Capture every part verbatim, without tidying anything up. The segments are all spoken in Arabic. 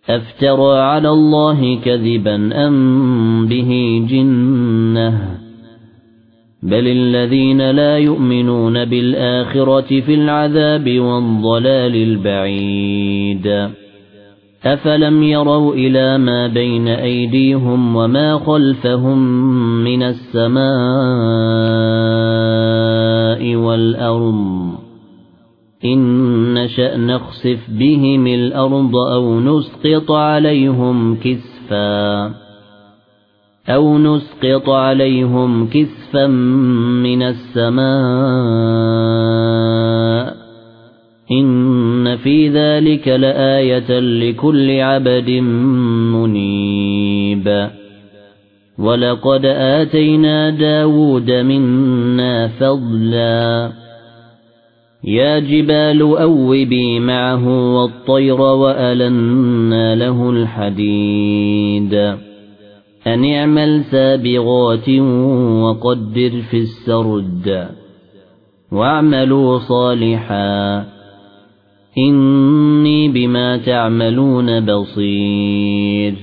أفترى على الله كذبا أم به جنة بل الذين لا يؤمنون بالآخرة في العذاب والضلال البعيد أفلم يروا إلى ما بين أيديهم وما خلفهم من السماء والأرض إن نشأ نخسف بهم الأرض أو نسقط عليهم كسفا أو نسقط عليهم كسفا من السماء إن في ذلك لآية لكل عبد منيب ولقد آتينا داود منا فضلا يا جبال أوبي معه والطير وألنا له الحديد أن اعمل سابغات وقدر في السرد واعملوا صالحا إني بما تعملون بصير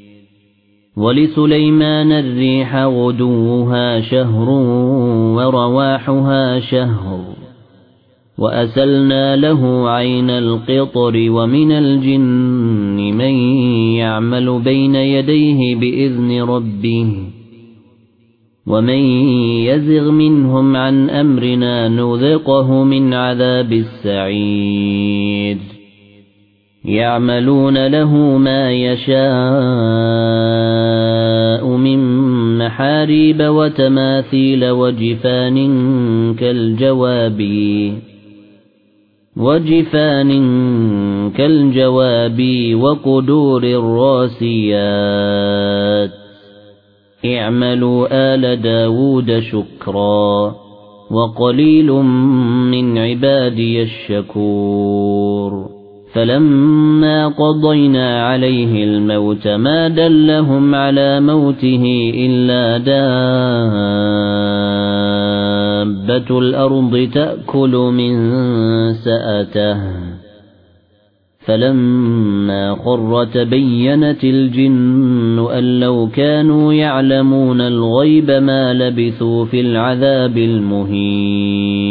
ولسليمان الريح غدوها شهر ورواحها شهر وأسلنا له عين القطر ومن الجن من يعمل بين يديه بإذن ربه ومن يزغ منهم عن أمرنا نذقه من عذاب السعير يعملون له ما يشاء من محاريب وتماثيل وجفان كالجواب وجفان كالجواب وقدور الراسيات اعملوا آل داود شكرا وقليل من عبادي الشكور فلما قضينا عليه الموت ما دلهم على موته إلا دابة الأرض تأكل من سأته فلما خر تبينت الجن أن لو كانوا يعلمون الغيب ما لبثوا في العذاب المهين